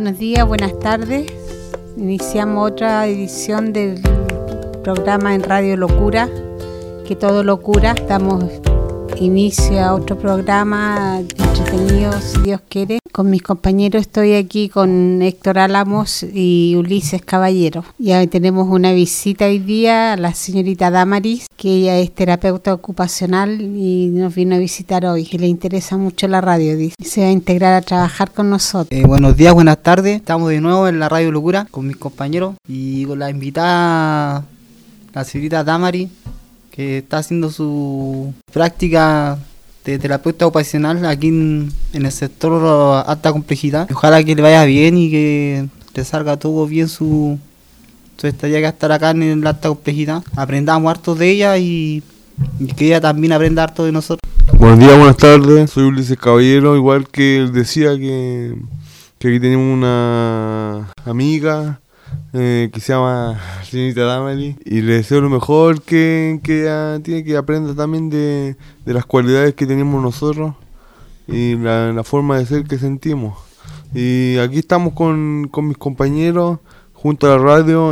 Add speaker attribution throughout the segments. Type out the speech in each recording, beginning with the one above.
Speaker 1: Buenos días, buenas tardes. Iniciamos otra edición del programa en Radio Locura, que todo locura. Damos inicio a otro programa entretenido, si Dios quiere. Con mis compañeros estoy aquí con Héctor Álamos y Ulises Caballero. Ya tenemos una visita hoy día a la señorita Damaris, que ella es terapeuta ocupacional y nos vino a visitar hoy, que le interesa mucho la radio, dice. Se va a integrar a trabajar con nosotros.
Speaker 2: Buenos días, buenas tardes. Estamos de nuevo en la Radio Locura con mis compañeros y con la invitada, la señorita Damaris, que está haciendo su práctica de terapeuta ocupacional aquí en el sector alta complejidad. Ojalá que le vaya bien y que le salga todo bien su estadía que estar acá en el alta complejidad. Aprendamos harto de ella y que ella también aprenda harto de nosotros.
Speaker 3: Buenos días, buenas tardes. Soy Ulises Caballero. Igual que él decía que aquí tenemos una amiga que se llama señorita Damaris, y le deseo lo mejor, que ella tiene que aprenda también de las cualidades que tenemos nosotros y la forma de ser que sentimos. Y aquí estamos con mis compañeros junto a la radio,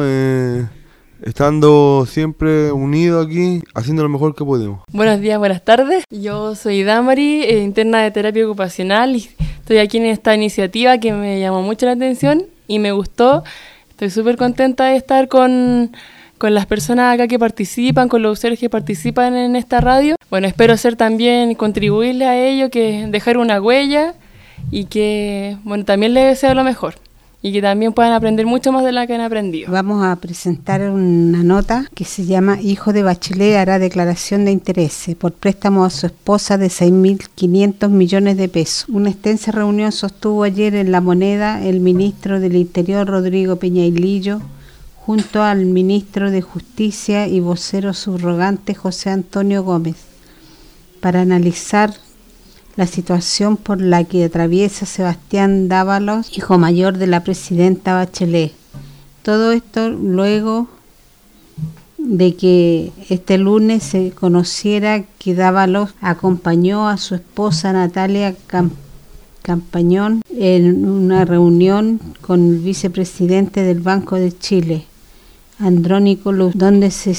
Speaker 3: estando siempre unidos aquí, haciendo lo mejor que podemos.
Speaker 4: Buenos días, buenas tardes. Yo soy Damaris, interna de terapia ocupacional, y estoy aquí en esta iniciativa que me llamó mucho la atención y me gustó. Estoy súper contenta de estar con las personas acá que participan, con los usuarios que participan en esta radio. Bueno, espero ser también, contribuirle a ello, que dejar una huella y que, bueno, también les deseo lo mejor y que también puedan aprender mucho más de la que han aprendido.
Speaker 1: Vamos a presentar una nota que se llama Hijo de Bachelet hará declaración de intereses por préstamo a su esposa de 6.500 millones de pesos. Una extensa reunión sostuvo ayer en La Moneda el ministro del Interior, Rodrigo Peñailillo, junto al ministro de Justicia y vocero subrogante, José Antonio Gómez, para analizar la situación por la que atraviesa Sebastián Dávalos, hijo mayor de la presidenta Bachelet. Todo esto luego de que este lunes se conociera que Dávalos acompañó a su esposa Natalia Campañón en una reunión con el vicepresidente del Banco de Chile, Andrónico Luz, donde se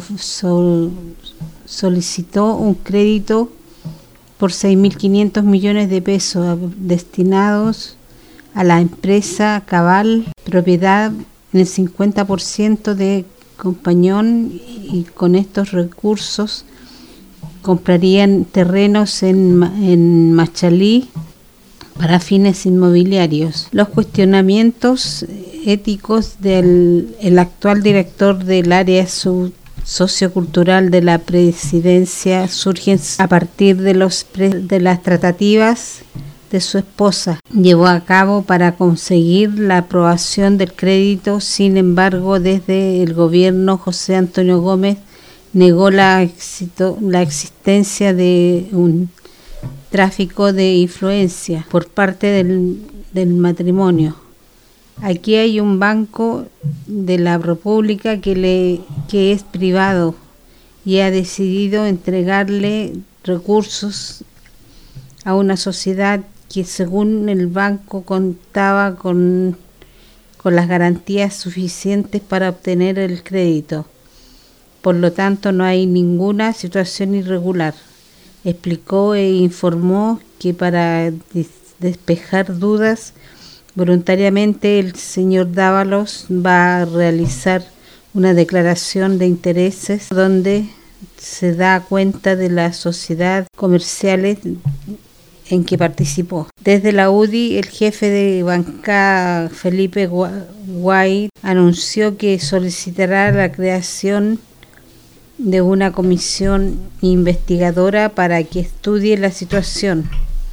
Speaker 1: solicitó un crédito por 6.500 millones de pesos destinados a la empresa Cabal, propiedad en el 50% de Compañón, y con estos recursos comprarían terrenos en Machalí para fines inmobiliarios. Los cuestionamientos éticos del actual director del área sociocultural de la presidencia surgen a partir de las tratativas de su esposa llevó a cabo para conseguir la aprobación del crédito. Sin embargo, desde el gobierno, José Antonio Gómez negó la existencia de un tráfico de influencia por parte del matrimonio. Aquí hay un banco de la República que es privado y ha decidido entregarle recursos a una sociedad que, según el banco, contaba con las garantías suficientes para obtener el crédito. Por lo tanto, no hay ninguna situación irregular. Explicó e informó que para despejar dudas, voluntariamente el señor Dávalos va a realizar una declaración de intereses donde se da cuenta de las sociedades comerciales en que participó. Desde la UDI, el jefe de bancada, Felipe Guay, anunció que solicitará la creación de una comisión investigadora para que estudie la situación.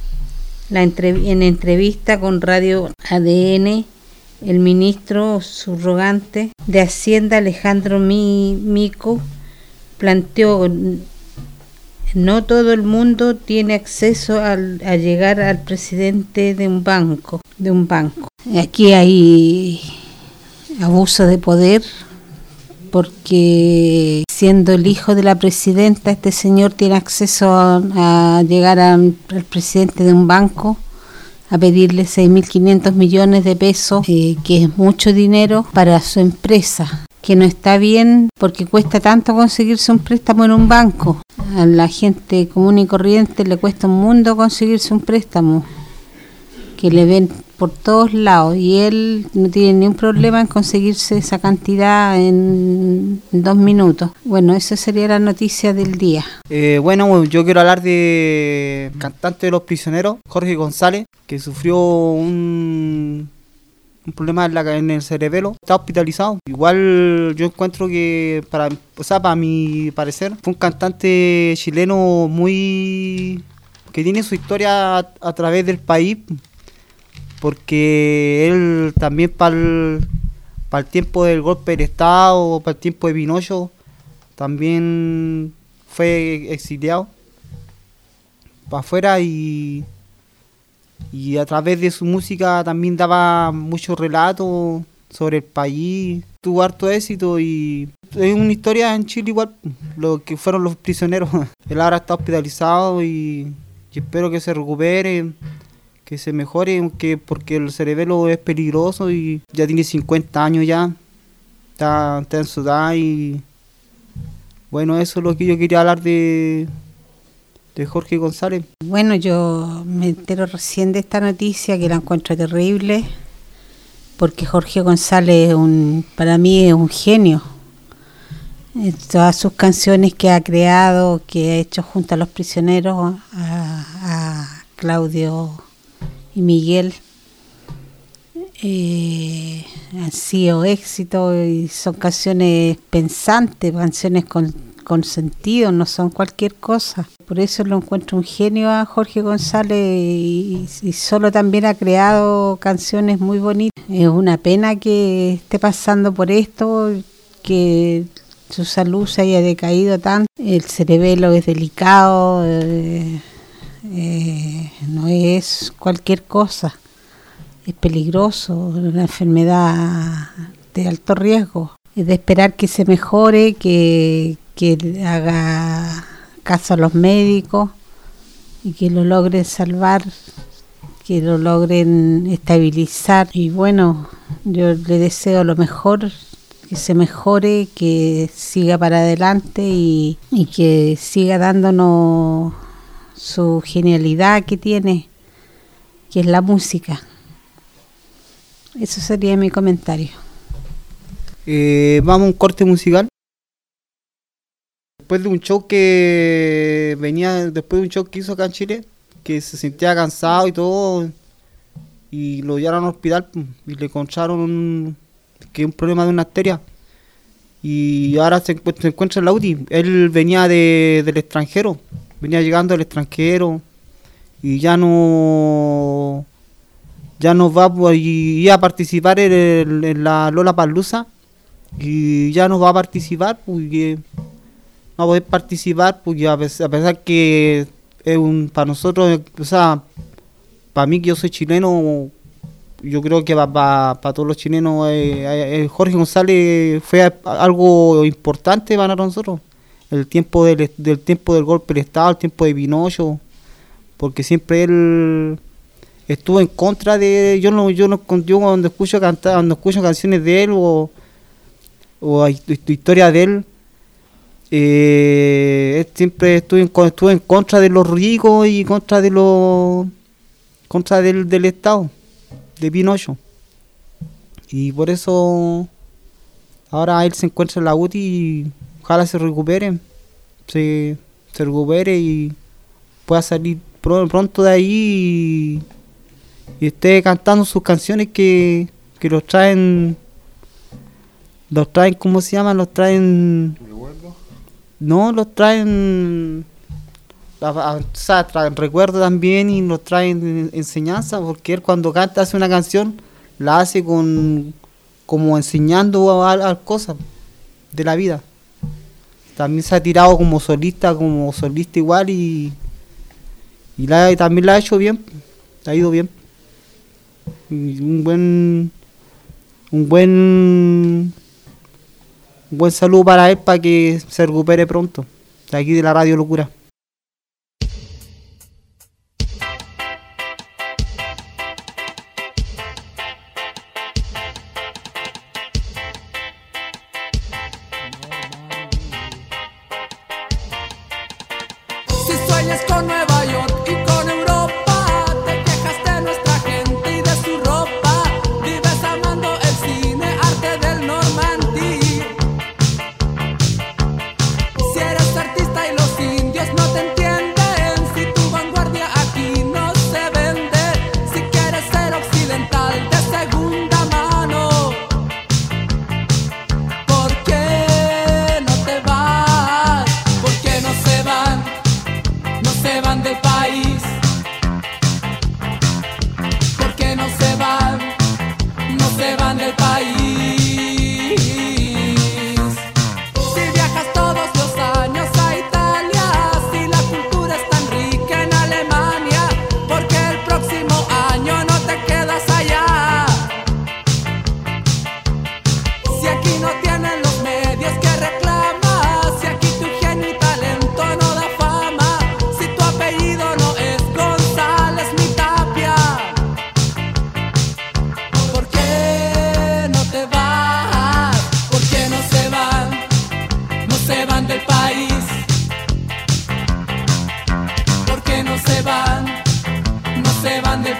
Speaker 1: En entrevista con Radio ADN, el ministro subrogante de Hacienda, Alejandro Mico, planteó: no todo el mundo tiene acceso a llegar al presidente de un banco. Aquí hay abuso de poder, porque siendo el hijo de la presidenta, este señor tiene acceso a llegar al presidente de un banco a pedirle 6.500 millones de pesos, que es mucho dinero para su empresa, que no está bien porque cuesta tanto conseguirse un préstamo en un banco. A la gente común y corriente le cuesta un mundo conseguirse un préstamo, que le ven por todos lados, y él no tiene ningún problema en conseguirse esa cantidad en 2 minutos. Bueno, esa sería la noticia del día.
Speaker 2: Bueno, yo quiero hablar de cantante de Los Prisioneros, Jorge González, que sufrió un problema en el cerebelo, está hospitalizado. Igual yo encuentro que, para mi parecer, fue un cantante chileno que tiene su historia a través del país, porque él también para el tiempo del golpe del Estado, para el tiempo de Pinochet, también fue exiliado para afuera, y a través de su música también daba muchos relatos sobre el país. Tuvo harto éxito y es una historia en Chile igual, lo que fueron Los Prisioneros. Él ahora está hospitalizado y espero que se recupere, que se mejore, porque el cerebelo es peligroso y ya tiene 50 años ya, está en su edad. Y bueno, eso es lo que yo quería hablar de Jorge González.
Speaker 1: Bueno, yo me entero recién de esta noticia, que la encuentro terrible, porque Jorge González para mí es un genio. Todas sus canciones que ha creado, que ha hecho junto a Los Prisioneros, a Claudio y Miguel, han sido éxito, y son canciones pensantes, canciones con sentido, no son cualquier cosa. Por eso lo encuentro un genio a Jorge González, y solo también ha creado canciones muy bonitas. Es una pena que esté pasando por esto, que su salud se haya decaído tanto. El cerebelo es delicado, no es cualquier cosa, es peligroso, una enfermedad de alto riesgo. Es de esperar que se mejore, que haga caso a los médicos y que lo logren salvar, que lo logren estabilizar. Y bueno, yo le deseo lo mejor, que se mejore, que siga para adelante y que siga dándonos su genialidad que tiene, que es la música. Eso sería mi comentario.
Speaker 2: Vamos a un corte musical. Después de un show que hizo acá en Chile, que se sentía cansado y todo, y lo llevaron al hospital y le encontraron un problema de una arteria, y ahora se encuentra en la UTI. Él venía del extranjero, venía llegando del extranjero, y ya no va, y iba a participar en la Lollapalooza, y ya no va a participar, porque no va a poder participar, porque a pesar que es para nosotros, para mí, que yo soy chileno, yo creo que para todos los chilenos, Jorge González fue algo importante para nosotros. El tiempo del golpe del Estado, el tiempo de Pinochet, porque siempre él estuvo en contra de... Yo cuando escucho canciones de él o historia de él, él siempre estuvo en contra de los ricos y contra del Estado, de Pinochet. Y por eso ahora él se encuentra en la UTI, y ojalá se recupere, y pueda salir pronto de ahí, y esté cantando sus canciones que los traen, ¿cómo se llama? Los traen... No, los traen... traen recuerdo también, y nos traen enseñanza, porque él cuando canta, hace una canción, la hace como enseñando a cosas de la vida. También se ha tirado como solista igual, y también la ha hecho bien, ha ido bien. Y un buen saludo para él, para que se recupere pronto, de aquí de la Radio Locura.
Speaker 5: Sueñas con Nueva York y con Europa, te quejas de nuestra gente y de su ropa. Vives amando el cine, arte del Normandí. Si eres artista y los indios no te entienden, si tu vanguardia aquí no se vende, si quieres ser occidental de segunda mano, ¿por qué no te vas? ¿Por qué no se van? No se van del país. ¿Por qué no se van? No se van del país. Si viajas todos los años a Italia, si la cultura es tan rica en Alemania, ¿por qué el próximo año no te quedas allá? Si aquí no tienen los medios que reclamas, si aquí tu genio y talento no da fama, si tu apellido no es González ni Tapia, ¿por qué no te vas? ¿Por qué no se van? No se van del país. ¿Por qué no se van? No se van del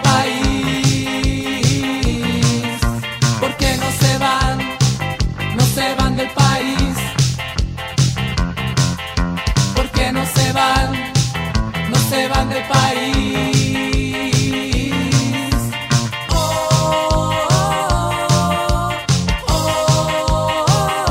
Speaker 5: país. ¿Por qué no se van? No se van del país. ¿Por qué no se van? No se van del país. Oh, oh, oh, oh,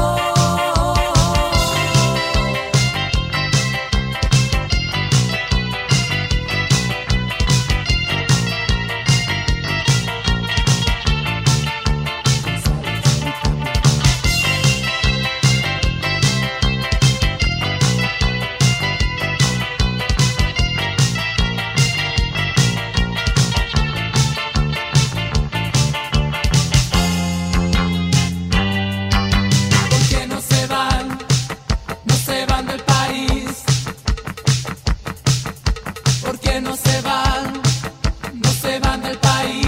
Speaker 5: ¿por qué no se van? No se van del país. ¿Por qué no se van? No se van del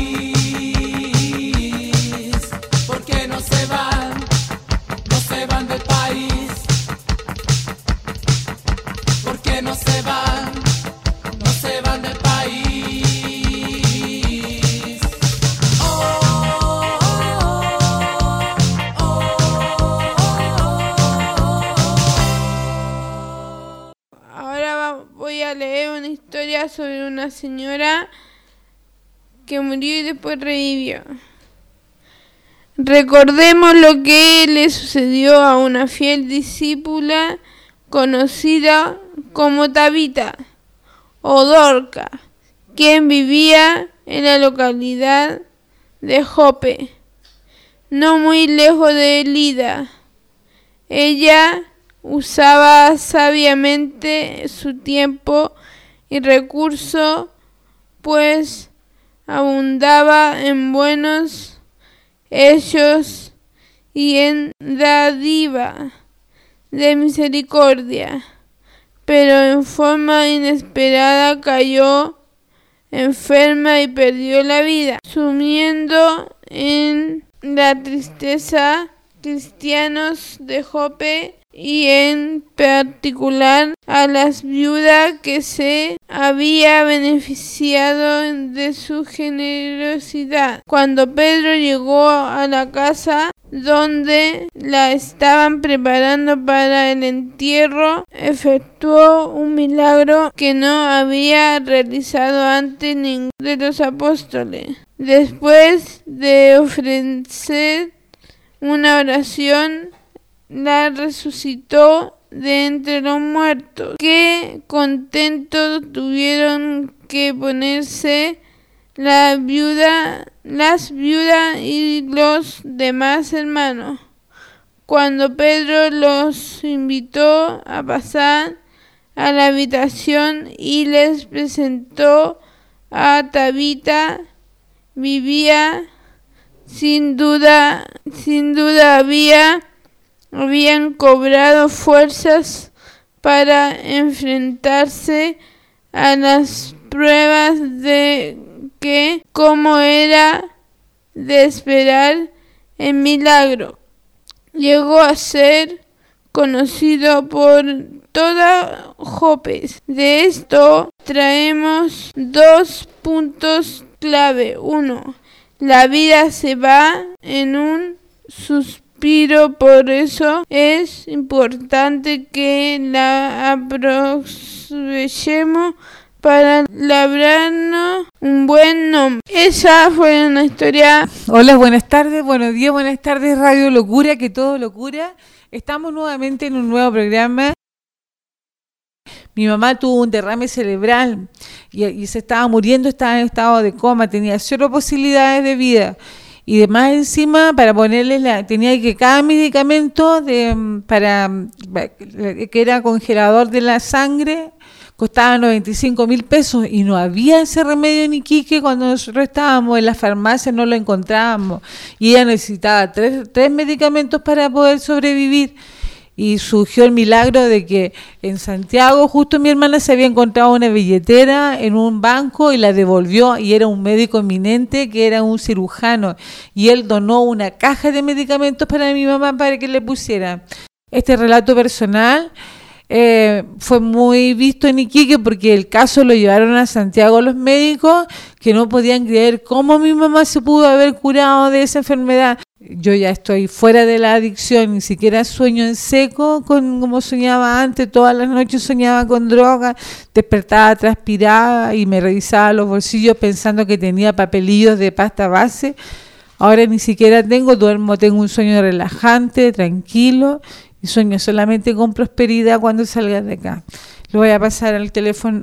Speaker 5: país. ¿Por qué no se van? No se van del país. ¿Por qué no se van? No se van del país. Oh, oh, oh, oh.
Speaker 6: Ahora voy a leer una historia sobre una señora que murió y después revivió. Recordemos lo que le sucedió a una fiel discípula conocida como Tabita o Dorca, quien vivía en la localidad de Jope, no muy lejos de Lida. Ella usaba sabiamente su tiempo y recursos, pues abundaba en buenos hechos y en dádiva de misericordia, pero en forma inesperada cayó enferma y perdió la vida, sumiendo en la tristeza cristianos de Jope y en particular a las viudas que se había beneficiado de su generosidad. Cuando Pedro llegó a la casa donde la estaban preparando para el entierro, efectuó un milagro que no había realizado antes ninguno de los apóstoles. Después de ofrecer una oración, la resucitó de entre los muertos, que contentos tuvieron que ponerse las viudas y los demás hermanos. Cuando Pedro los invitó a pasar a la habitación y les presentó a Tabita, vivía sin duda habían cobrado fuerzas para enfrentarse a las pruebas de que, como era de esperar, el milagro llegó a ser conocido por toda Jopes. De esto traemos 2 puntos clave. 1. La vida se va en un suspiro, por eso es importante que la aprovechemos para labrarnos un buen nombre. Esa fue una historia.
Speaker 7: Hola, buenas tardes, buenos días, buenas tardes, Radio Locura, que todo locura. Estamos nuevamente en un nuevo programa. Mi mamá tuvo un derrame cerebral y se estaba muriendo, estaba en estado de coma, tenía 0 posibilidades de vida. Y además encima, para ponerle tenía que cada medicamento que era congelador de la sangre, costaba 95.000 pesos y no había ese remedio en Iquique. Cuando nosotros estábamos en las farmacias no lo encontrábamos y ella necesitaba tres medicamentos para poder sobrevivir. Y surgió el milagro de que en Santiago justo mi hermana se había encontrado una billetera en un banco y la devolvió, y era un médico eminente que era un cirujano, y él donó una caja de medicamentos para mi mamá para que le pusiera. Este relato personal fue muy visto en Iquique porque el caso lo llevaron a Santiago los médicos, que no podían creer cómo mi mamá se pudo haber curado de esa enfermedad. Yo ya estoy fuera de la adicción, ni siquiera sueño en seco como soñaba antes. Todas las noches soñaba con droga, despertaba transpirada y me revisaba los bolsillos pensando que tenía papelillos de pasta base. Ahora ni siquiera duermo, tengo un sueño relajante, tranquilo, y sueño solamente con prosperidad cuando salga de acá. Le voy a pasar el teléfono,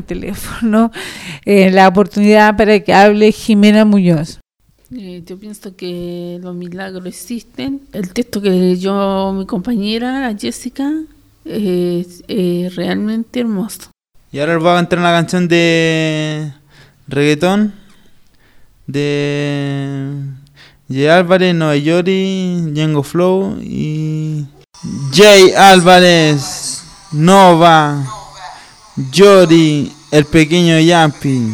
Speaker 7: la oportunidad para que hable Jimena Muñoz.
Speaker 8: Yo pienso que los milagros existen. El texto que leyó mi compañera, la Jessica, es realmente hermoso.
Speaker 9: Y ahora les voy a cantar una canción de reggaetón de Jay Álvarez, Nova Yori, Django Flow y Jay Álvarez, Nova Yori, el pequeño Yampi.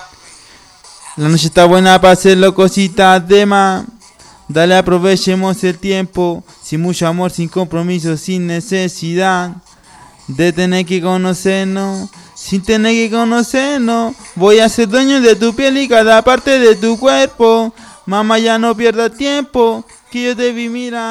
Speaker 9: La noche está buena para hacerlo cositas de más. Dale, aprovechemos el tiempo, sin mucho amor, sin compromiso, sin necesidad de tener que conocernos. Sin tener que conocernos, voy a ser dueño de tu piel y cada parte de tu cuerpo. Mamá, ya no pierdas tiempo, que yo te vi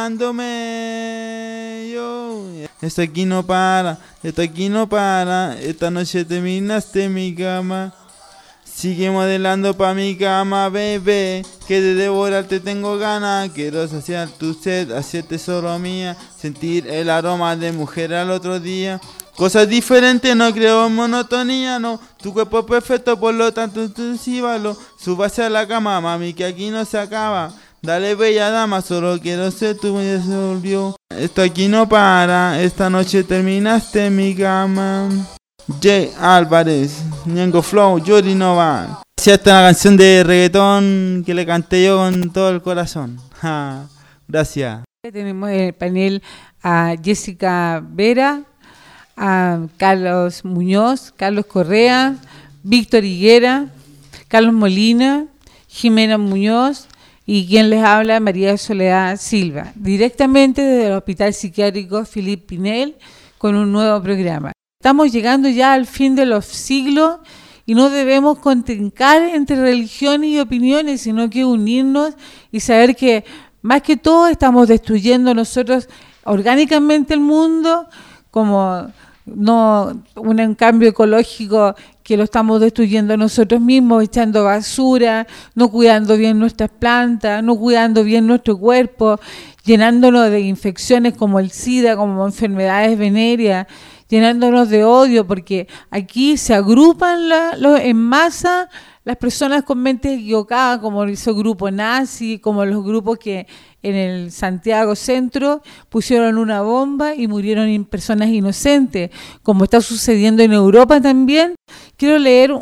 Speaker 9: mirándome. Esto aquí no para, esto aquí no para. Esta noche terminaste en mi cama. Sigue modelando pa' mi cama, bebé, que de devorarte tengo ganas. Quiero saciar tu sed, hacerte solo mía, sentir el aroma de mujer al otro día. Cosas diferentes, no creo en monotonía, no. Tu cuerpo es perfecto, por lo tanto tú síbalo. Súbase a la cama, mami, que aquí no se acaba. Dale, bella dama, solo quiero ser tu, me devolvió. Esto aquí no para, esta noche terminaste en mi cama. Jay Álvarez, Django Flow, Yori Nova. Esta es una canción de reggaetón que le canté yo con todo el corazón. Gracias.
Speaker 7: Tenemos en el panel a Jessica Vera, a Carlos Muñoz, Carlos Correa, Víctor Higuera, Carlos Molina, Jimena Muñoz y quien les habla, María Soledad Silva, directamente desde el Hospital Psiquiátrico Philippe Pinel con un nuevo programa. Estamos llegando ya al fin de los siglos y no debemos contrincar entre religiones y opiniones, sino que unirnos y saber que más que todo estamos destruyendo nosotros orgánicamente el mundo, como no un cambio ecológico que lo estamos destruyendo nosotros mismos, echando basura, no cuidando bien nuestras plantas, no cuidando bien nuestro cuerpo, llenándonos de infecciones como el SIDA, como enfermedades venéreas, llenándonos de odio, porque aquí se agrupan en masa las personas con mentes equivocadas, como hizo el grupo nazi, como los grupos que en el Santiago Centro pusieron una bomba y murieron personas inocentes, como está sucediendo en Europa también. Quiero leer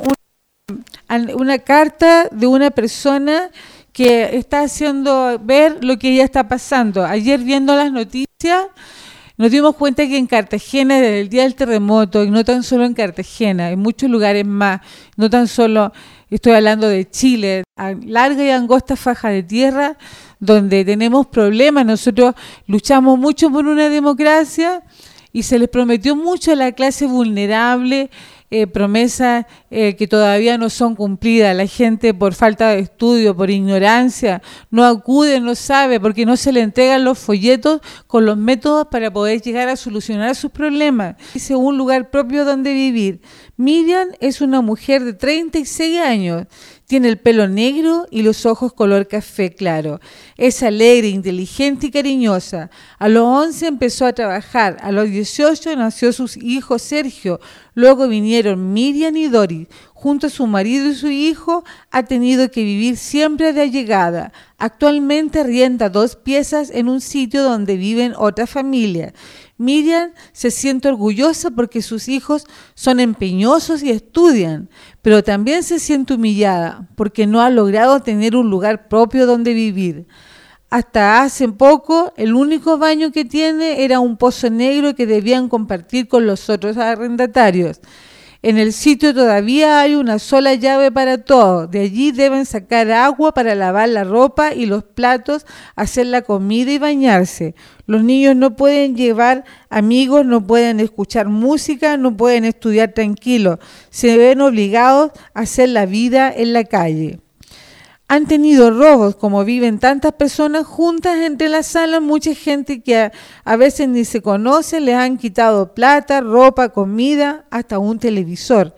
Speaker 7: una carta de una persona que está haciendo ver lo que ya está pasando. Ayer, viendo las noticias, nos dimos cuenta que en Cartagena, desde el día del terremoto, y no tan solo en Cartagena, en muchos lugares más, no tan solo, estoy hablando de Chile, a larga y angosta faja de tierra, donde tenemos problemas. Nosotros luchamos mucho por una democracia y se les prometió mucho a la clase vulnerable, promesas que todavía no son cumplidas. La gente, por falta de estudio, por ignorancia, no acude, no sabe, porque no se le entregan los folletos con los métodos para poder llegar a solucionar sus problemas. Dice un lugar propio donde vivir. Miriam es una mujer de 36 años. Tiene el pelo negro y los ojos color café claro. Es alegre, inteligente y cariñosa. A los 11 empezó a trabajar. A los 18 nació su hijo Sergio. Luego vinieron Miriam y Doris. Junto a su marido y su hijo ha tenido que vivir siempre de allegada. Actualmente arrienda 2 piezas en un sitio donde viven otras familias. Miriam se siente orgullosa porque sus hijos son empeñosos y estudian, pero también se siente humillada porque no ha logrado tener un lugar propio donde vivir. Hasta hace poco, el único baño que tiene era un pozo negro que debían compartir con los otros arrendatarios. En el sitio todavía hay una sola llave para todo. De allí deben sacar agua para lavar la ropa y los platos, hacer la comida y bañarse. Los niños no pueden llevar amigos, no pueden escuchar música, no pueden estudiar tranquilos. Se ven obligados a hacer la vida en la calle. Han tenido robos, como viven tantas personas juntas entre las salas, mucha gente que a veces ni se conoce, les han quitado plata, ropa, comida, hasta un televisor.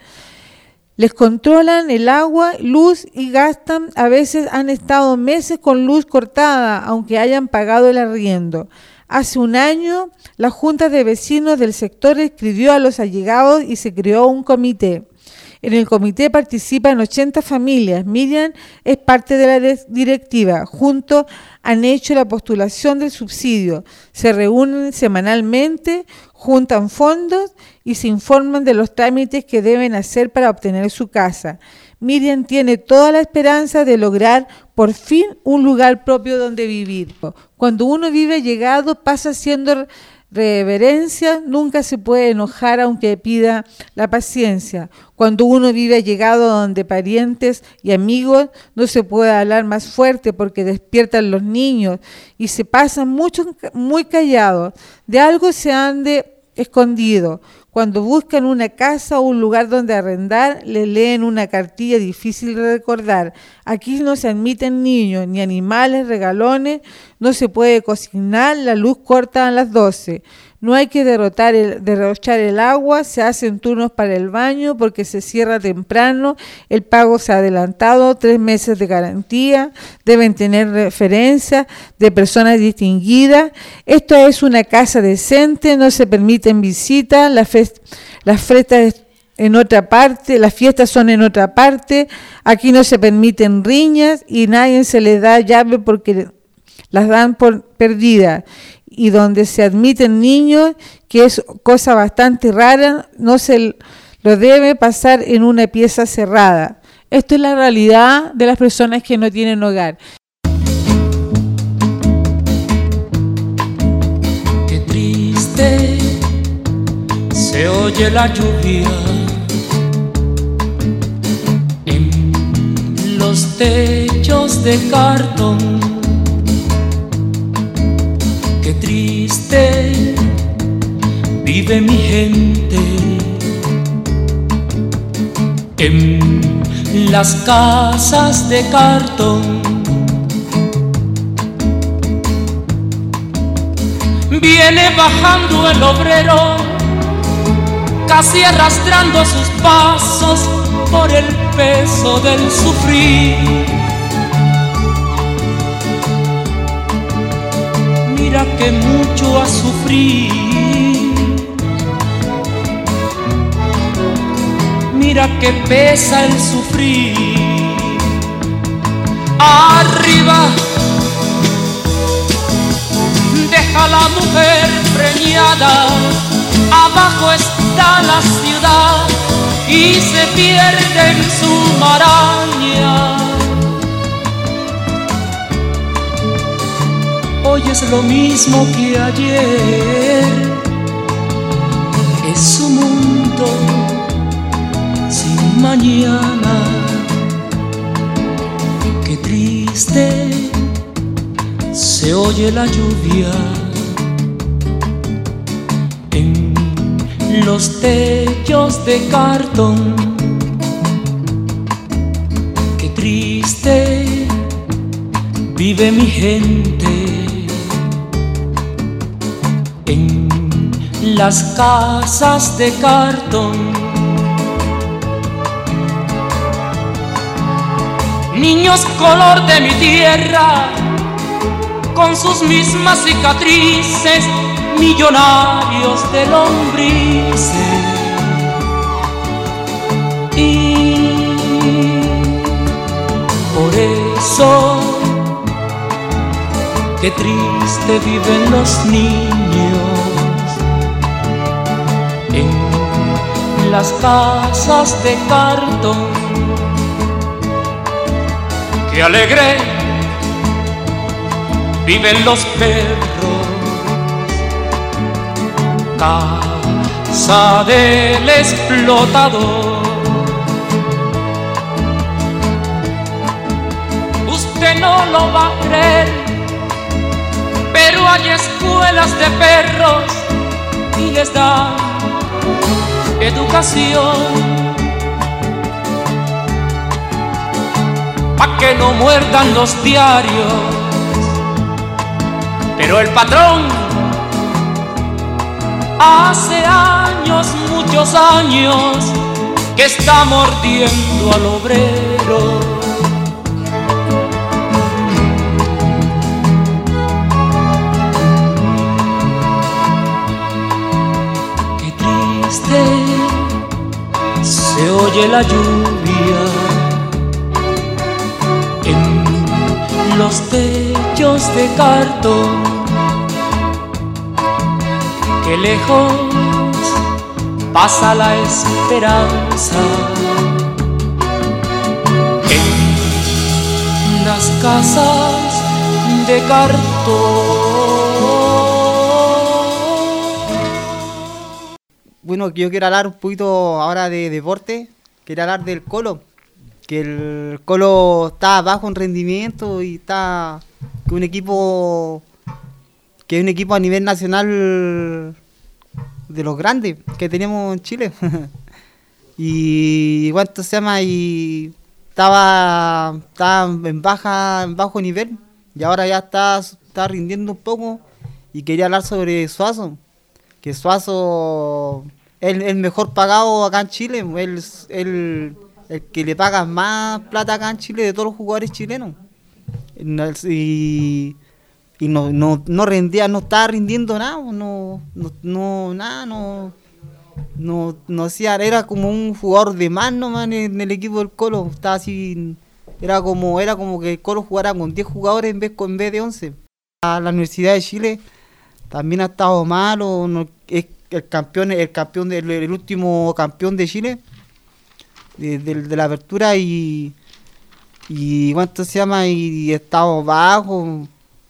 Speaker 7: Les controlan el agua, luz y gastan, a veces han estado meses con luz cortada, aunque hayan pagado el arriendo. Hace un año, la Junta de Vecinos del sector escribió a los allegados y se creó un comité. En el comité participan 80 familias. Miriam es parte de la directiva. Juntos han hecho la postulación del subsidio. Se reúnen semanalmente, juntan fondos y se informan de los trámites que deben hacer para obtener su casa. Miriam tiene toda la esperanza de lograr por fin un lugar propio donde vivir. Cuando uno vive allegado pasa siendo reverencia, nunca se puede enojar aunque pida la paciencia. Cuando uno vive allegado donde parientes y amigos, no se puede hablar más fuerte porque despiertan los niños y se pasan muy callados. De algo se han escondido. Cuando buscan una casa o un lugar donde arrendar, les leen una cartilla difícil de recordar. Aquí no se admiten niños, ni animales, regalones, no se puede cocinar, la luz corta a las 12. No hay que derrochar el agua, se hacen turnos para el baño porque se cierra temprano, el pago se ha adelantado, 3 meses de garantía, deben tener referencias de personas distinguidas. Esto es una casa decente, no se permiten visitas, las fiestas en otra parte, las fiestas son en otra parte, aquí no se permiten riñas y nadie se les da llave porque las dan por perdidas. Y donde se admiten niños, que es cosa bastante rara, no se lo debe pasar en una pieza cerrada. Esto es la realidad de las personas que no tienen hogar.
Speaker 10: Qué triste se oye la lluvia en los techos de cartón. Qué triste vive mi gente en las casas de cartón. Viene bajando el obrero, casi arrastrando sus pasos por el peso del sufrir. Mira que mucho a sufrir, mira que pesa el sufrir. Arriba deja la mujer preñada, abajo está la ciudad y se pierde en su maraña. Hoy es lo mismo que ayer, es un mundo sin mañana. Qué triste se oye la lluvia en los techos de cartón. Qué triste vive mi gente en las casas de cartón. Niños color de mi tierra, con sus mismas cicatrices, millonarios de lombrices. Y por eso, qué triste viven los niños en las casas de cartón. Qué alegre viven los perros, casa del explotador. Usted no lo va a creer, pero hay escuelas de perros y les dan educación. Pa' que no muerdan los diarios, pero el patrón hace años, muchos años, que está mordiendo al obrero. Qué triste se oye la lluvia en los techos de cartón. Qué lejos pasa la esperanza en las casas de cartón.
Speaker 2: Bueno, yo quiero hablar un poquito ahora de deporte. Quiero hablar del Colo. Que el Colo está bajo en rendimiento y está que un equipo a nivel nacional de los grandes que tenemos en Chile. Y cuánto se llama, y estaba en bajo nivel y ahora ya está rindiendo un poco. Y quería hablar sobre Suazo, que Suazo es el mejor pagado acá en Chile, el que le paga más plata acá en Chile de todos los jugadores chilenos. Y no rendía, no estaba rindiendo nada, no hacía, era como un jugador de más nomás en el equipo del Colo. Estaba así, era como que el Colo jugara con 10 jugadores en vez de 11. La Universidad de Chile también ha estado malo, es el último campeón de Chile de la apertura y cuánto se llama, y estado bajo.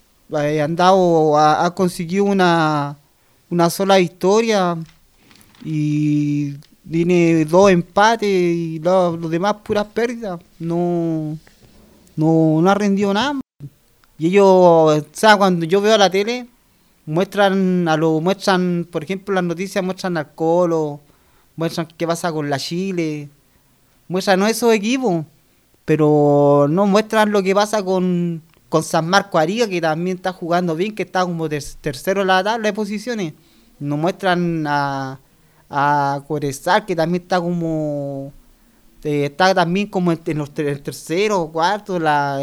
Speaker 2: Ha conseguido una sola victoria y tiene 2 empates y los demás puras pérdidas. No ha rendido nada. Y ellos, o sea, cuando yo veo la tele, muestran, por ejemplo, las noticias muestran al Colo, muestran qué pasa con la Chile, muestran esos equipos, pero no muestran lo que pasa con San Marco Arica, que también está jugando bien, que está como tercero en la tabla de posiciones. Nos muestran a Corezal, que también está como también como en los tercero o cuarto.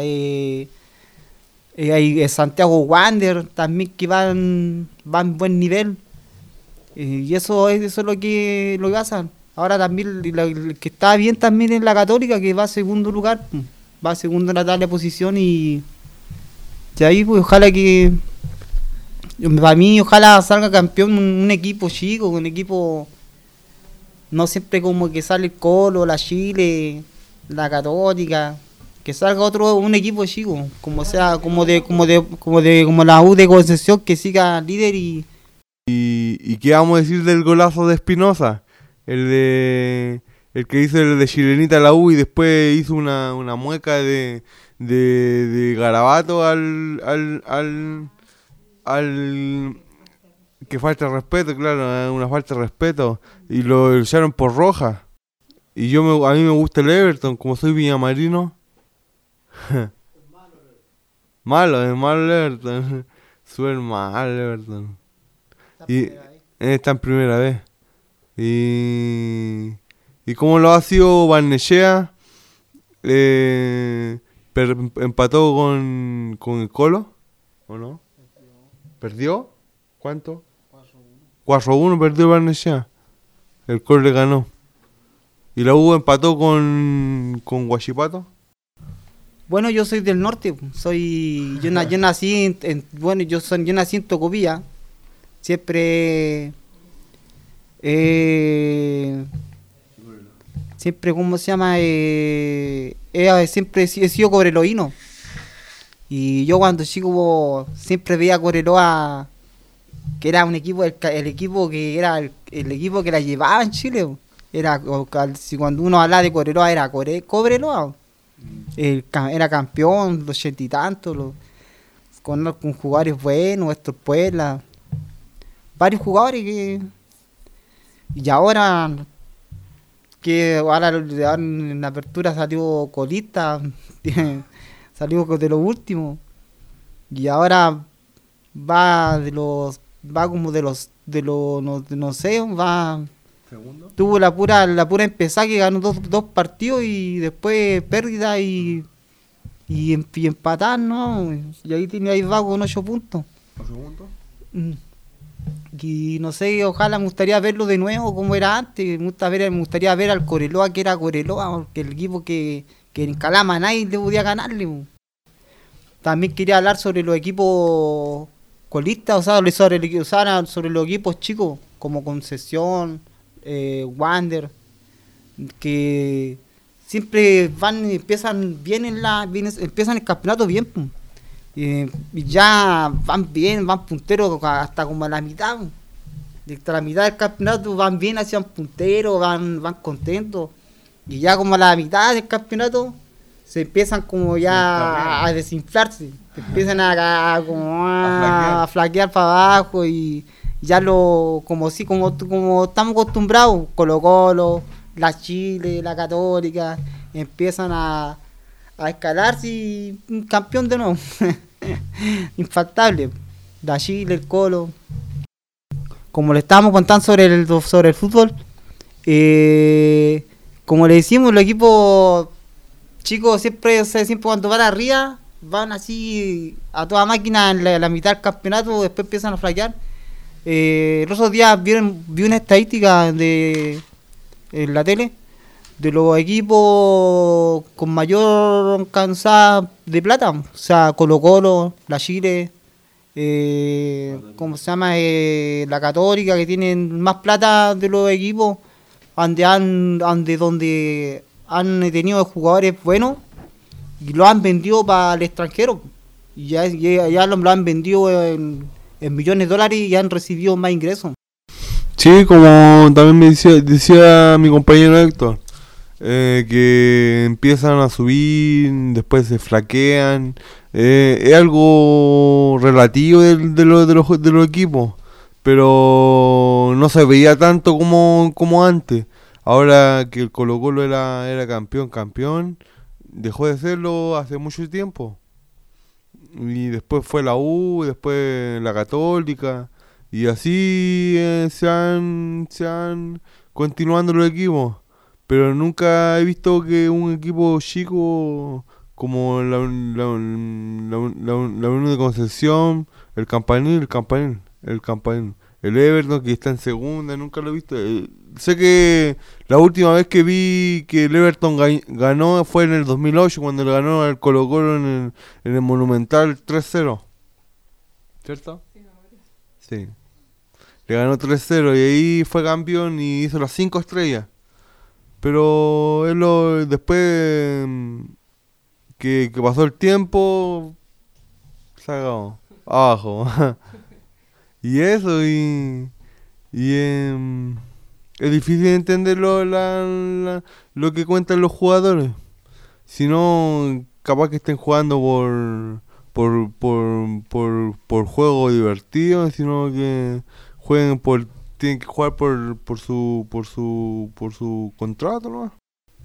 Speaker 2: Hay Santiago Wander también, que van buen nivel. Y eso es lo que pasa. Ahora también el que está bien también es la Católica, que va a segundo lugar, va a segundo en la tabla de posición. Y ahí pues ojalá para mí salga campeón un equipo chico, un equipo no siempre como que sale el Colo, la Chile, la Católica, que salga un equipo chico, como sea, como la U de Concepción, que siga líder.
Speaker 3: ¿Y qué vamos a decir del golazo de Espinosa? El que hizo el de Chilenita a la U y después hizo una mueca de garabato al Que falta de respeto, claro, una falta de respeto. Y lo echaron por roja. Y a mí me gusta el Everton, como soy villamarino. Malo el Everton. Súper mal el Everton. Y está en primera vez. Y como lo ha sido Barnechea, empató con el Colo, ¿o no? ¿Perdió? ¿Cuánto? 4-1 perdió Barnechea. El Colo le ganó. ¿Y la U empató con Huachipato?
Speaker 2: Bueno, yo soy del norte. Yo nací yo nací en Tocopilla. Siempre, ¿cómo se llama? Siempre he sido cobreloíno. Y yo cuando chico siempre veía a Cobreloa, que era un equipo, el equipo que era el equipo que la llevaba en Chile. Si cuando uno hablaba de Cobreloa era Cobreloa. Era campeón, los 80 y tantos, con jugadores buenos, estos Puebla. Varios jugadores y ahora en la apertura salió colista, salió de lo último, y ahora
Speaker 3: ¿Segundo?
Speaker 2: Tuvo la pura empezada, que ganó dos partidos y después pérdida y empatar, ¿no? Y ahí va con 8 puntos.
Speaker 3: ¿8 puntos?
Speaker 2: Y no sé, ojalá me gustaría verlo de nuevo como era antes. Me gustaría ver al Cobreloa, que era Cobreloa, porque el equipo que en Calama nadie le podía ganarle. También quería hablar sobre los equipos colistas, sobre los equipos chicos, como Concesión, Wander, que siempre empiezan el campeonato bien, y ya van bien, van punteros hasta como a la mitad. Hasta la mitad del campeonato van bien, hacían punteros, van contentos, y ya como a la mitad del campeonato se empiezan como ya a desinflarse, empiezan a flaquear para abajo, y ya como estamos acostumbrados, Colo-Colo, la Chile, la Católica, empiezan a escalarse y un campeón de nuevo. Infaltable. La Chile, el Colo. Como le estábamos contando sobre el fútbol, como le decimos, los equipos chicos siempre cuando van arriba, van así a toda máquina en la mitad del campeonato, después empiezan a flaquear. Los otros días vi una estadística en la tele de los equipos con mayor alcanzada de plata, o sea, Colo-Colo, la Chile, ¿cómo se llama? La Católica, que tienen más plata de los equipos donde han tenido jugadores buenos y lo han vendido para el extranjero, y ya lo han vendido en millones de dólares y han recibido más ingresos.
Speaker 3: Sí, como también me decía mi compañero Héctor, que empiezan a subir, después se flaquean. Es algo relativo de los equipos, pero no se veía tanto como antes. Ahora que el Colo-Colo era campeón, dejó de serlo hace mucho tiempo. Y después fue la U, después la Católica, y así se han continuando los equipos. Pero nunca he visto que un equipo chico como la Unión de Concepción, el Campanil, el Everton, que está en segunda, nunca lo he visto. Sé que la última vez que vi que el Everton ganó fue en el 2008, cuando le ganó al Colo-Colo en el Monumental 3-0. ¿Cierto? Sí. Le ganó 3-0 y ahí fue campeón y hizo las 5 estrellas. Pero después que pasó el tiempo, se acabó. Abajo. Y eso, es difícil entender lo que cuentan los jugadores. Si no, capaz que estén jugando por juego divertido, sino que tienen que jugar por su contrato, ¿no?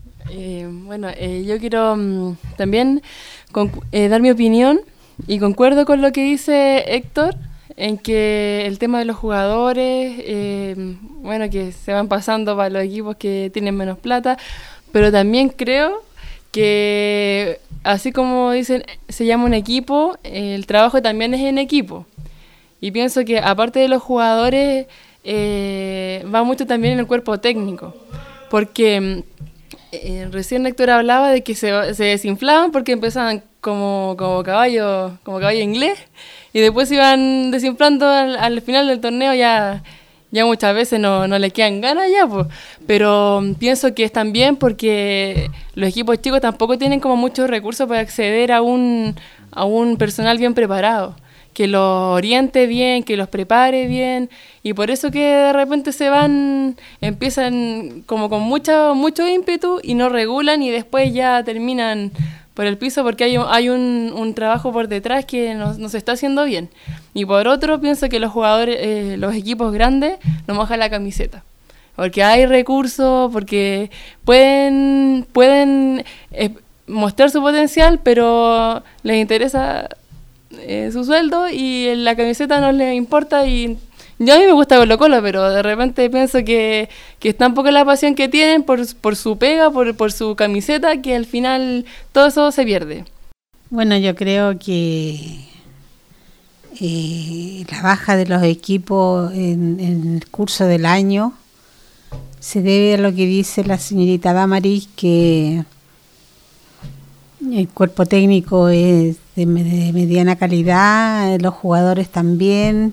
Speaker 4: Yo quiero también dar mi opinión y concuerdo con lo que dice Héctor en que el tema de los jugadores, que se van pasando para los equipos que tienen menos plata, pero también creo que así como dicen, se llama un equipo, el trabajo también es en equipo. Y pienso que aparte de los jugadores, va mucho también en el cuerpo técnico, porque recién Héctor hablaba de que se desinflaban porque empezaban como caballo inglés y después se iban desinflando al final del torneo, ya muchas veces no le quedan ganas ya, pues. Pero pienso que es también porque los equipos chicos tampoco tienen como muchos recursos para acceder a un personal bien preparado, que los oriente bien, que los prepare bien, y por eso que de repente empiezan como con mucho ímpetu y no regulan y después ya terminan por el piso porque hay un trabajo por detrás que no se está haciendo bien. Y por otro, pienso que los jugadores, los equipos grandes, no mojan la camiseta. Porque hay recursos, porque pueden mostrar su potencial, pero les interesa su sueldo y la camiseta no les importa. Y yo a mí me gusta Colo-Colo, pero de repente pienso que es tan poca la pasión que tienen por su pega, por su camiseta, que al final todo eso se pierde.
Speaker 1: Bueno, yo creo que la baja de los equipos en el curso del año se debe a lo que dice la señorita Damaris, que el cuerpo técnico es de mediana calidad, los jugadores también,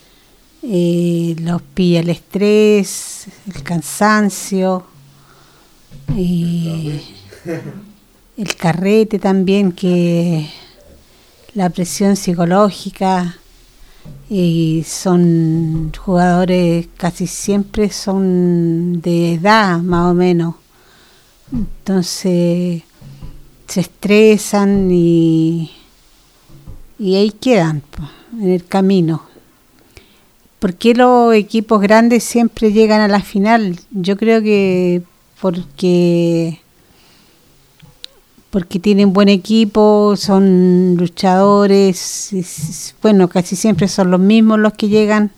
Speaker 1: los pilla el estrés, el cansancio, el carrete también, que la presión psicológica, y son jugadores casi siempre son de edad más o menos, entonces se estresan y ahí quedan en el camino. ¿Por qué los equipos grandes siempre llegan a la final? Yo creo que porque tienen buen equipo, son luchadores, bueno, casi siempre son los mismos los que llegan,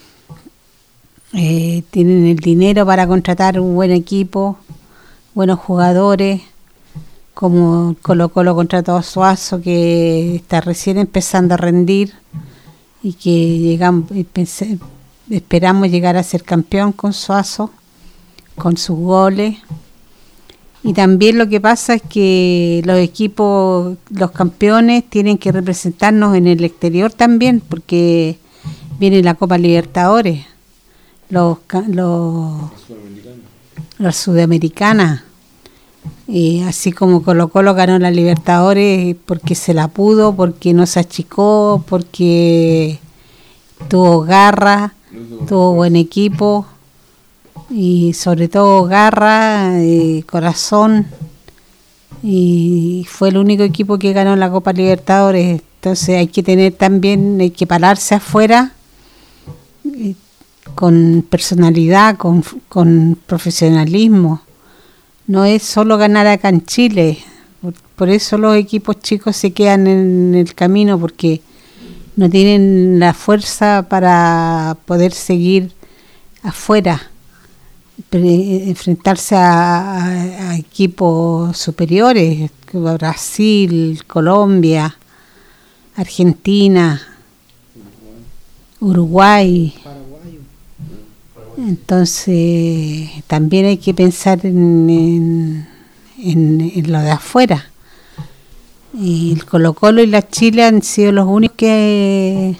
Speaker 1: tienen el dinero para contratar un buen equipo, buenos jugadores, como Colo-Colo contrató a Suazo, que está recién empezando a rendir y que esperamos llegar a ser campeón con Suazo, con sus goles. Y también lo que pasa es que los equipos, los campeones, tienen que representarnos en el exterior también, porque viene la Copa Libertadores, los sudamericanas. Así como Colo-Colo ganó la Libertadores porque se la pudo, porque no se achicó, porque tuvo garra, tuvo buen equipo y sobre todo garra, corazón, y fue el único equipo que ganó la Copa Libertadores. Entonces hay que pararse afuera con personalidad, con profesionalismo. No es solo ganar acá en Chile, por eso los equipos chicos se quedan en el camino, porque no tienen la fuerza para poder seguir afuera, enfrentarse a equipos superiores, Brasil, Colombia, Argentina, Uruguay. Entonces también hay que pensar en lo de afuera. Y el Colo-Colo y la Chile han sido los únicos que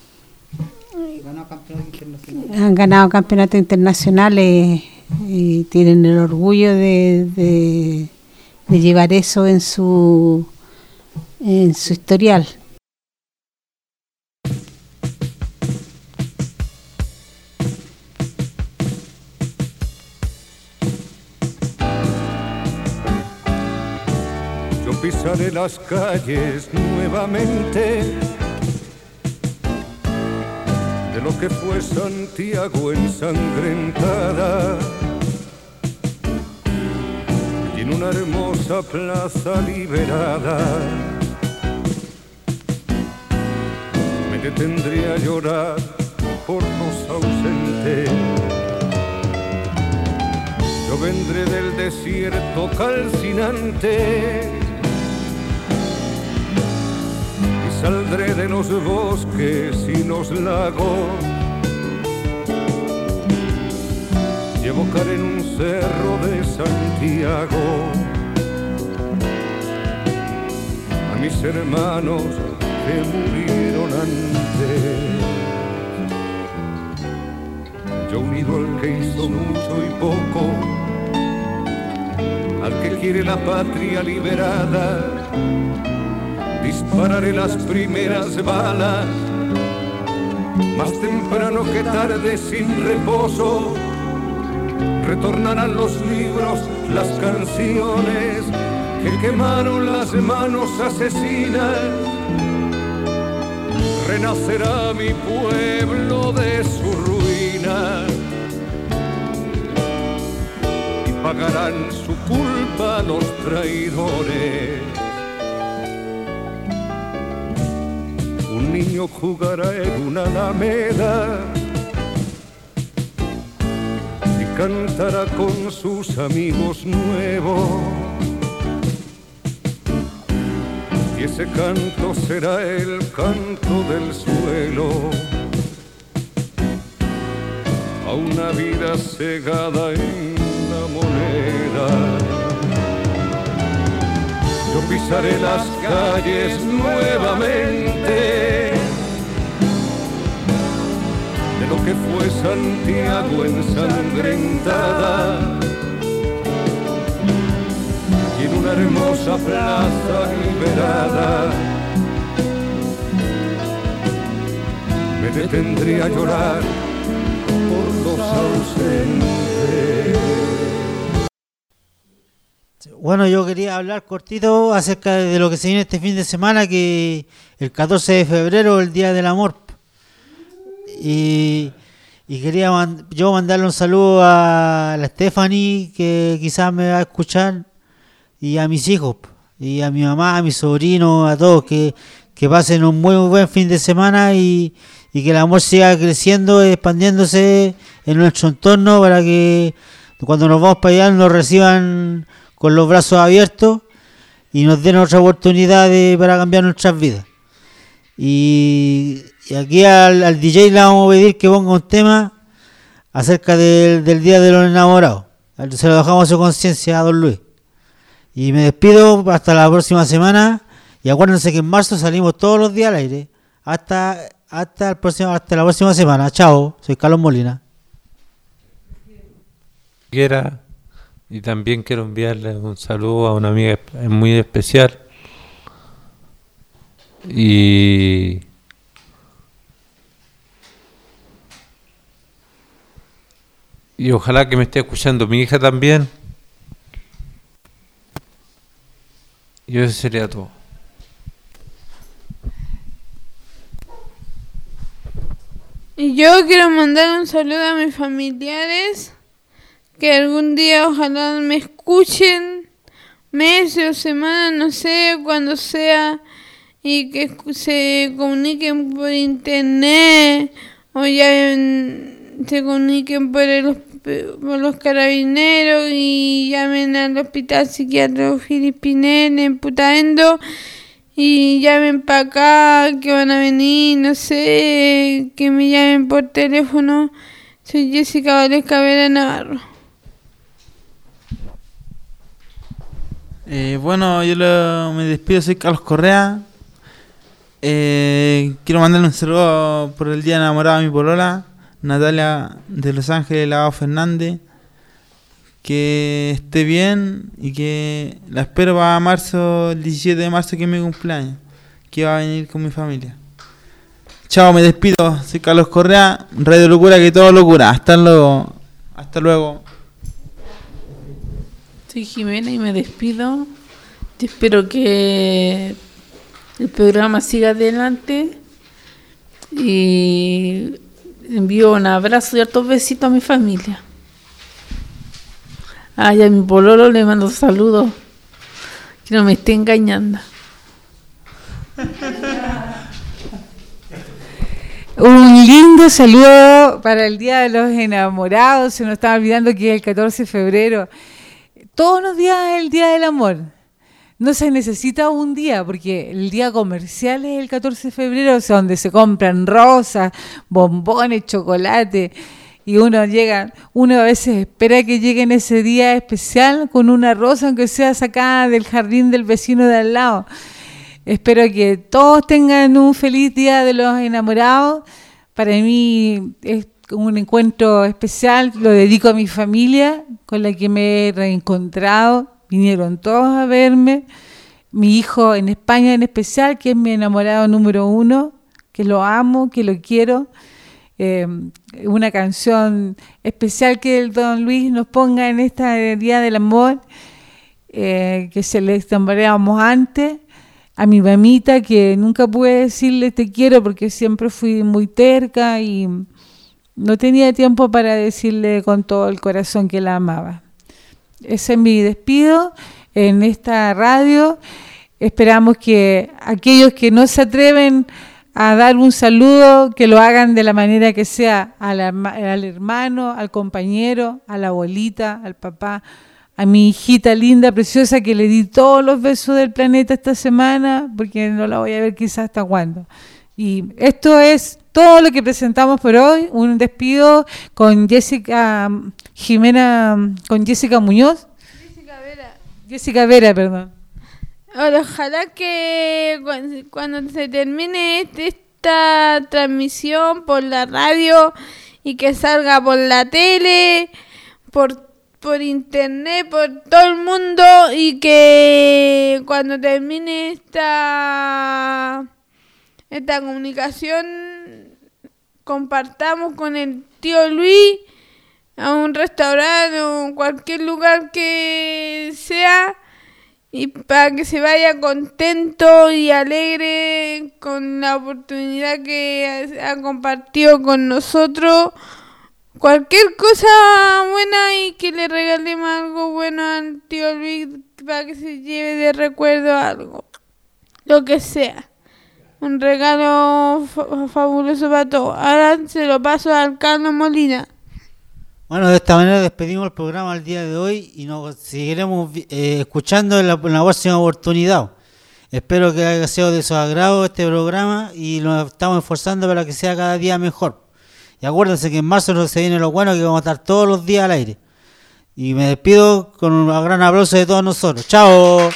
Speaker 1: han ganado campeonatos internacionales y tienen el orgullo de llevar eso en su historial.
Speaker 11: Pisaré las calles nuevamente, de lo que fue Santiago ensangrentada, y en una hermosa plaza liberada me detendré a llorar por los ausentes. Yo vendré del desierto calcinante y saldré de los bosques y los lagos y evocaré en un cerro de Santiago a mis hermanos que murieron antes. Yo unido al que hizo mucho y poco, al que quiere la patria liberada, dispararé las primeras balas, más temprano que tarde sin reposo. Retornarán los libros, las canciones que quemaron las manos asesinas. Renacerá mi pueblo de su ruina y pagarán su culpa los traidores. Un niño jugará en una alameda y cantará con sus amigos nuevos. Y ese canto será el canto del suelo a una vida cegada en la moneda. Yo pisaré las calles nuevamente de lo que fue Santiago ensangrentada, y en una hermosa plaza liberada me detendré a llorar por los ausentes.
Speaker 12: Bueno, yo quería hablar cortito acerca de lo que se viene este fin de semana, que el 14 de febrero, el Día del Amor. Y quería yo mandarle un saludo a la Stephanie, que quizás me va a escuchar, y a mis hijos, y a mi mamá, a mis sobrinos, a todos, que pasen un muy buen fin de semana y que el amor siga creciendo, expandiéndose en nuestro entorno, para que cuando nos vamos para allá nos reciban con los brazos abiertos y nos den otra oportunidad para cambiar nuestras vidas. Y aquí al DJ le vamos a pedir que ponga un tema acerca del Día de los Enamorados. Se lo dejamos a su conciencia a don Luis. Y me despido hasta la próxima semana. Y acuérdense que en marzo salimos todos los días al aire. Hasta la próxima semana. Chao, soy Carlos Molina.
Speaker 13: Y también quiero enviarle un saludo a una amiga muy especial. Y ojalá que me esté escuchando mi hija también. Y eso sería todo.
Speaker 6: Y yo quiero mandar un saludo a mis familiares, que algún día ojalá me escuchen, meses o semanas, no sé, cuando sea, y que se comuniquen por internet o ya se comuniquen por los carabineros y llamen al hospital psiquiátrico Filipinel en Putaendo y llamen para acá que van a venir, no sé, que me llamen por teléfono. Soy Jessica Valesca Vera Navarro.
Speaker 9: Bueno, me despido, soy Carlos Correa. Quiero mandarle un saludo por el día enamorado a mi polola, Natalia de Los Ángeles Lavado Fernández. Que esté bien y que la espero para marzo, el 17 de marzo, que es mi cumpleaños, que va a venir con mi familia. Chao, me despido, soy Carlos Correa, Radio Locura, que todo locura. Hasta luego.
Speaker 8: Soy Jimena y me despido. Yo espero que el programa siga adelante y envío un abrazo y hartos besitos a mi familia. Ay, a mi pololo le mando saludos. Que no me esté engañando.
Speaker 7: Un lindo saludo para el Día de los Enamorados. Se nos estaba olvidando que es el 14 de febrero. Todos los días es el Día del Amor. No se necesita un día, porque el día comercial es el 14 de febrero, o sea, donde se compran rosas, bombones, chocolate, y uno a veces espera que llegue en ese día especial con una rosa, aunque sea sacada del jardín del vecino de al lado. Espero que todos tengan un feliz Día de los Enamorados. Para mí es un encuentro especial, lo dedico a mi familia, con la que me he reencontrado. Vinieron todos a verme, mi hijo en España en especial, que es mi enamorado número 1, que lo amo, que lo quiero. Una canción especial que el Don Luis nos ponga en este Día del Amor, que se le tambaleábamos antes. A mi mamita, que nunca pude decirle te quiero porque siempre fui muy terca y no tenía tiempo para decirle con todo el corazón que la amaba. Ese es mi despido en esta radio. Esperamos que aquellos que no se atreven a dar un saludo, que lo hagan de la manera que sea, al hermano, al compañero, a la abuelita, al papá, a mi hijita linda, preciosa, que le di todos los besos del planeta esta semana, porque no la voy a ver quizás hasta cuándo. Y esto es todo lo que presentamos por hoy, un despido con Jessica Muñoz. Jessica Vera, perdón.
Speaker 6: Ojalá que cuando se termine esta transmisión por la radio y que salga por la tele, por internet, por todo el mundo, y que cuando termine esta comunicación compartamos con el tío Luis a un restaurante o cualquier lugar que sea, y para que se vaya contento y alegre con la oportunidad que ha compartido con nosotros. Cualquier cosa buena, y que le regalemos algo bueno al tío Luis para que se lleve de recuerdo algo, lo que sea. Un regalo fabuloso para todos. Ahora se lo paso al Carlos Molina.
Speaker 12: Bueno, de esta manera despedimos el programa el día de hoy y nos seguiremos escuchando en la próxima oportunidad. Espero que haya sido de su agrado este programa y nos estamos esforzando para que sea cada día mejor. Y acuérdense que en marzo no se viene lo bueno, que vamos a estar todos los días al aire. Y me despido con un gran aplauso de todos nosotros. ¡Chao!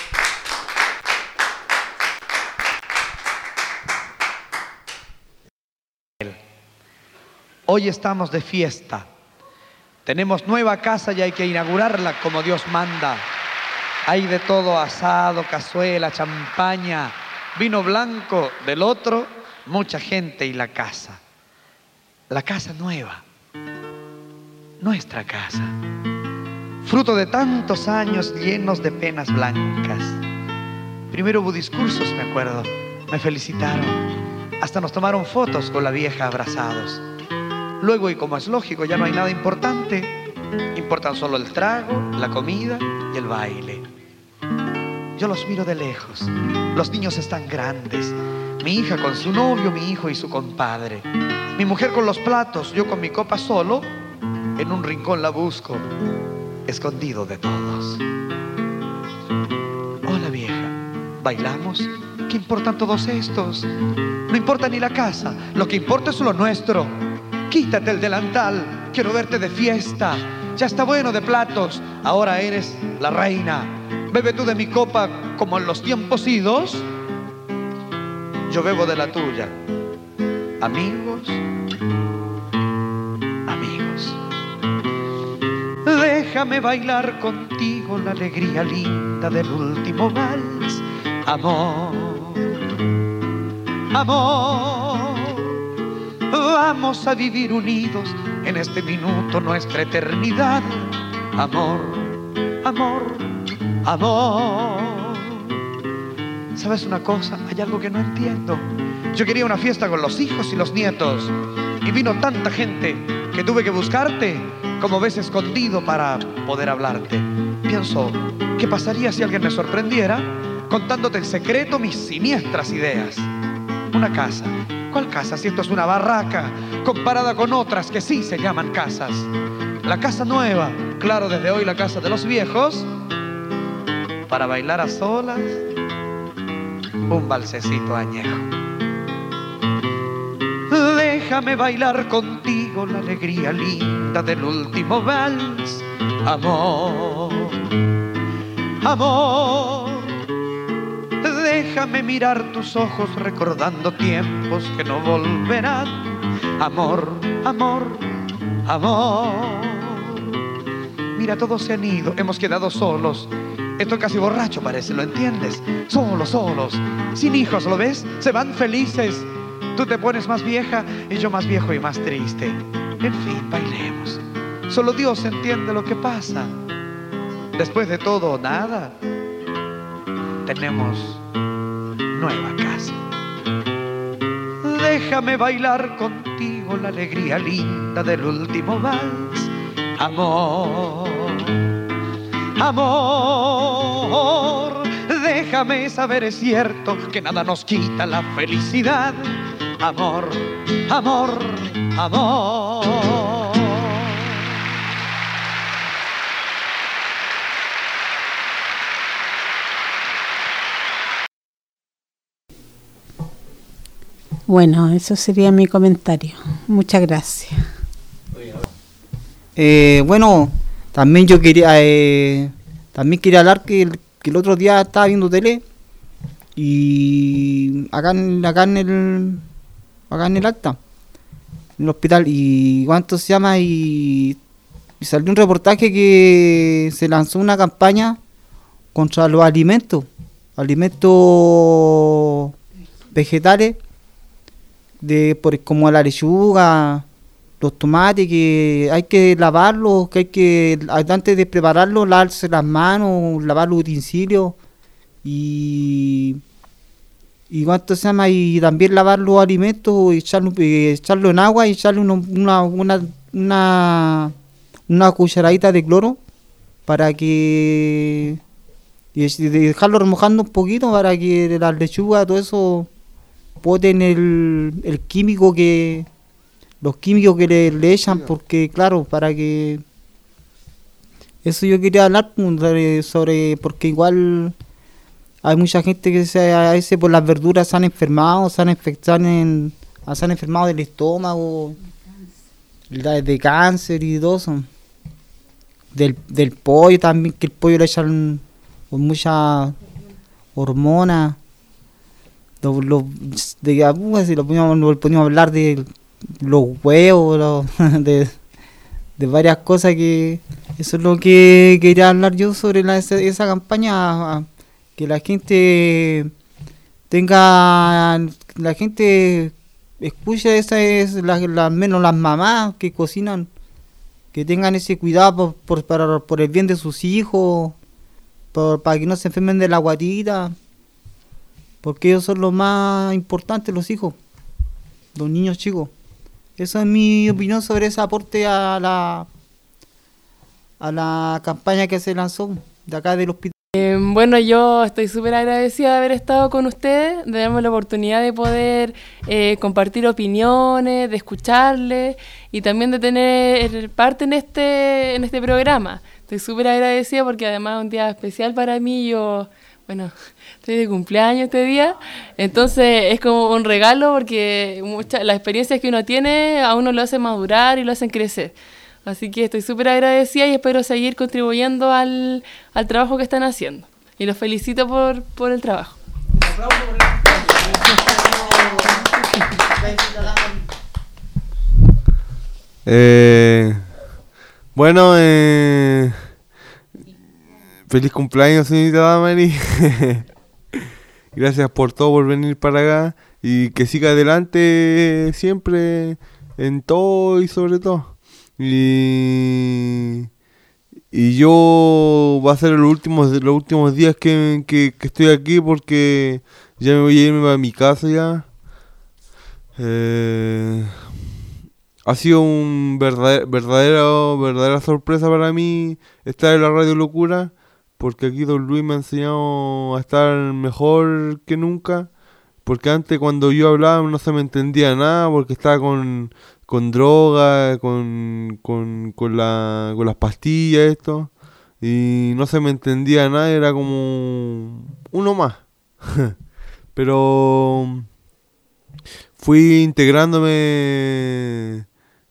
Speaker 14: Hoy estamos de fiesta. Tenemos nueva casa y hay que inaugurarla como Dios manda. Hay de todo: asado, cazuela, champaña, vino blanco. Del otro, mucha gente y la casa. La casa nueva, nuestra casa, fruto de tantos años llenos de penas blancas. Primero hubo discursos, me acuerdo, me felicitaron, hasta nos tomaron fotos con la vieja abrazados. Luego, y como es lógico, ya no hay nada importante, importan solo el trago, la comida y el baile. Yo los miro de lejos, los niños están grandes, mi hija con su novio, mi hijo y su compadre. Mi mujer con los platos, yo con mi copa solo, en un rincón la busco, escondido de todos. Hola vieja, ¿bailamos? ¿Qué importan todos estos? No importa ni la casa, lo que importa es lo nuestro. Quítate el delantal, quiero verte de fiesta. Ya está bueno de platos, ahora eres la reina. Bebe tú de mi copa como en los tiempos idos. Yo bebo de la tuya. Amigos, amigos, déjame bailar contigo la alegría linda del último vals. Amor, amor, vamos a vivir unidos en este minuto nuestra eternidad. Amor, amor, amor. ¿Sabes una cosa? Hay algo que no entiendo. Yo quería una fiesta con los hijos y los nietos, y vino tanta gente que tuve que buscarte, como ves, escondido para poder hablarte. Pienso, ¿qué pasaría si alguien me sorprendiera contándote en secreto mis siniestras ideas? Una casa. ¿Cuál casa si esto es una barraca comparada con otras que sí se llaman casas? La casa nueva, claro, desde hoy la casa de los viejos, para bailar a solas un valsecito añejo. Déjame bailar contigo la alegría linda del último vals. Amor, amor, déjame mirar tus ojos recordando tiempos que no volverán. Amor, amor, amor. Mira, todos se han ido, hemos quedado solos. Estoy casi borracho parece, ¿lo entiendes? Solos, solos, sin hijos, ¿lo ves? Se van felices. Tú te pones más vieja y yo más viejo y más triste. En fin, bailemos. Solo Dios entiende lo que pasa. Después de todo, nada. Tenemos nueva casa. Déjame bailar contigo la alegría linda del último vals. Amor, amor, déjame saber, es cierto que nada nos quita la felicidad. Amor, amor, amor.
Speaker 1: Bueno, eso sería mi comentario. Muchas gracias.
Speaker 2: Bueno, también yo quería hablar que el otro día estaba viendo tele y acá en el acta, en el hospital, y ¿cuánto se llama? Y salió un reportaje que se lanzó una campaña contra los alimentos vegetales, como la lechuga, los tomates, que hay que lavarlos, que antes de prepararlos, lavarse las manos, lavar los utensilios y ¿cuánto se llama? Y también lavar los alimentos, echarlo en agua y echarle una cucharadita de cloro para que, y dejarlo remojando un poquito para que las lechugas, todo eso, boten los químicos que le echan, porque claro, para que eso yo quería hablar sobre, porque igual hay mucha gente que a veces por las verduras se han enfermado, se han enfermado del estómago, de cáncer y todo eso. Del pollo también, que el pollo le echan con mucha hormona. Si lo poníamos a hablar de los huevos, de varias cosas, que eso es lo que quería hablar yo sobre esa campaña, que la gente escuche menos las mamás que cocinan, que tengan ese cuidado por el bien de sus hijos, para que no se enfermen de la guatita, porque ellos son los más importantes, los hijos, los niños chicos. Esa es mi opinión sobre ese aporte a la campaña que se lanzó de acá del hospital.
Speaker 4: Bueno, yo estoy súper agradecida de haber estado con ustedes, de darme la oportunidad de poder compartir opiniones, de escucharles y también de tener parte en este programa. Estoy súper agradecida porque además es un día especial para mí. Bueno, estoy de cumpleaños este día, entonces es como un regalo porque las experiencias que uno tiene a uno lo hacen madurar y lo hacen crecer. Así que estoy súper agradecida y espero seguir contribuyendo al trabajo que están haciendo. Y los felicito por el trabajo.
Speaker 3: Bueno, feliz cumpleaños, señorita Damari. Gracias por todo, por venir para acá. Y que siga adelante siempre en todo y sobre todo. Y yo va a ser los últimos días que estoy aquí, porque ya me voy a irme a mi casa ya. ha sido un verdadera sorpresa para mí estar en la Radio Locura, porque aquí Don Luis me ha enseñado a estar mejor que nunca, porque antes cuando yo hablaba no se me entendía nada, porque estaba con droga, con las pastillas, esto, y no se me entendía nada, era como uno más. Pero fui integrándome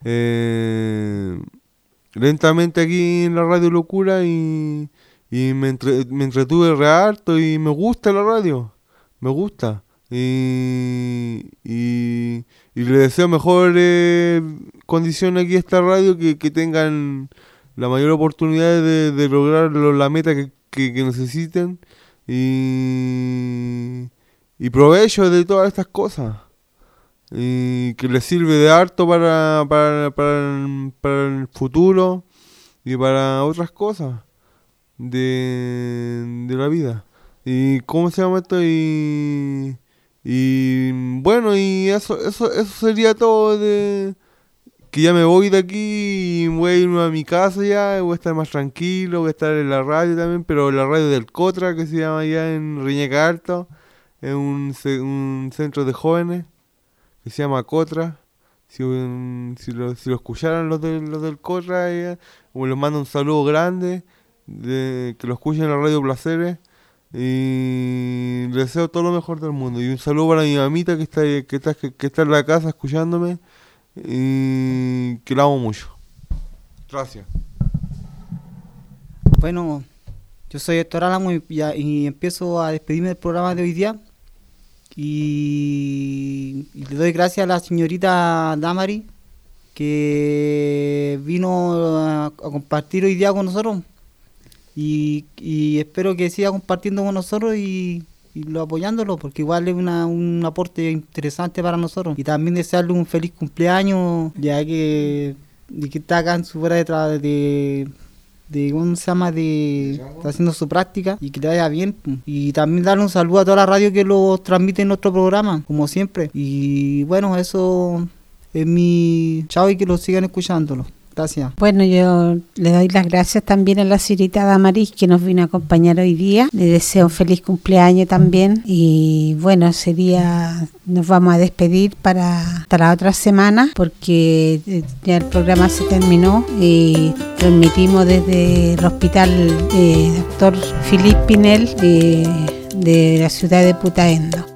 Speaker 3: lentamente aquí en la Radio Locura y me entretuve re harto y me gusta la radio, me gusta. Y le deseo mejores condiciones aquí a esta radio, que tengan la mayor oportunidad de lograr la meta que necesiten y provecho de todas estas cosas, y que les sirve de harto para el futuro y para otras cosas de la vida. ¿Y cómo se llama esto? Y bueno, y eso sería todo. Que ya me voy de aquí y voy a irme a mi casa ya, voy a estar más tranquilo, voy a estar en la radio también, pero en la radio del Cotra, que se llama allá en Reñaca Alto, es un centro de jóvenes que se llama Cotra. Si lo escucharan los del Cotra, les mando un saludo grande, que lo escuchen en la Radio Placeres. Y les deseo todo lo mejor del mundo, y un saludo para mi mamita que está en la casa escuchándome, y que la amo mucho. Gracias.
Speaker 2: Bueno, yo soy Héctor Álamo y empiezo a despedirme del programa de hoy día, y le doy gracias a la señorita Damari, que vino a compartir hoy día con nosotros. Y espero que siga compartiendo con nosotros y apoyándolo, porque igual es un aporte interesante para nosotros. Y también desearle un feliz cumpleaños, ya que está acá en su fuera de ¿cómo se llama? Está haciendo su práctica, y que le vaya bien. Y también darle un saludo a toda la radio que lo transmite en nuestro programa, como siempre. Y bueno, eso es mi chao, y que lo sigan escuchándolo. Gracias.
Speaker 1: Bueno, yo le doy las gracias también a la señorita Damaris, que nos vino a acompañar hoy día. Le deseo un feliz cumpleaños también. Y bueno, nos vamos a despedir para la otra semana, porque ya el programa se terminó y transmitimos desde el hospital Dr. Philippe Pinel de la ciudad de Putaendo.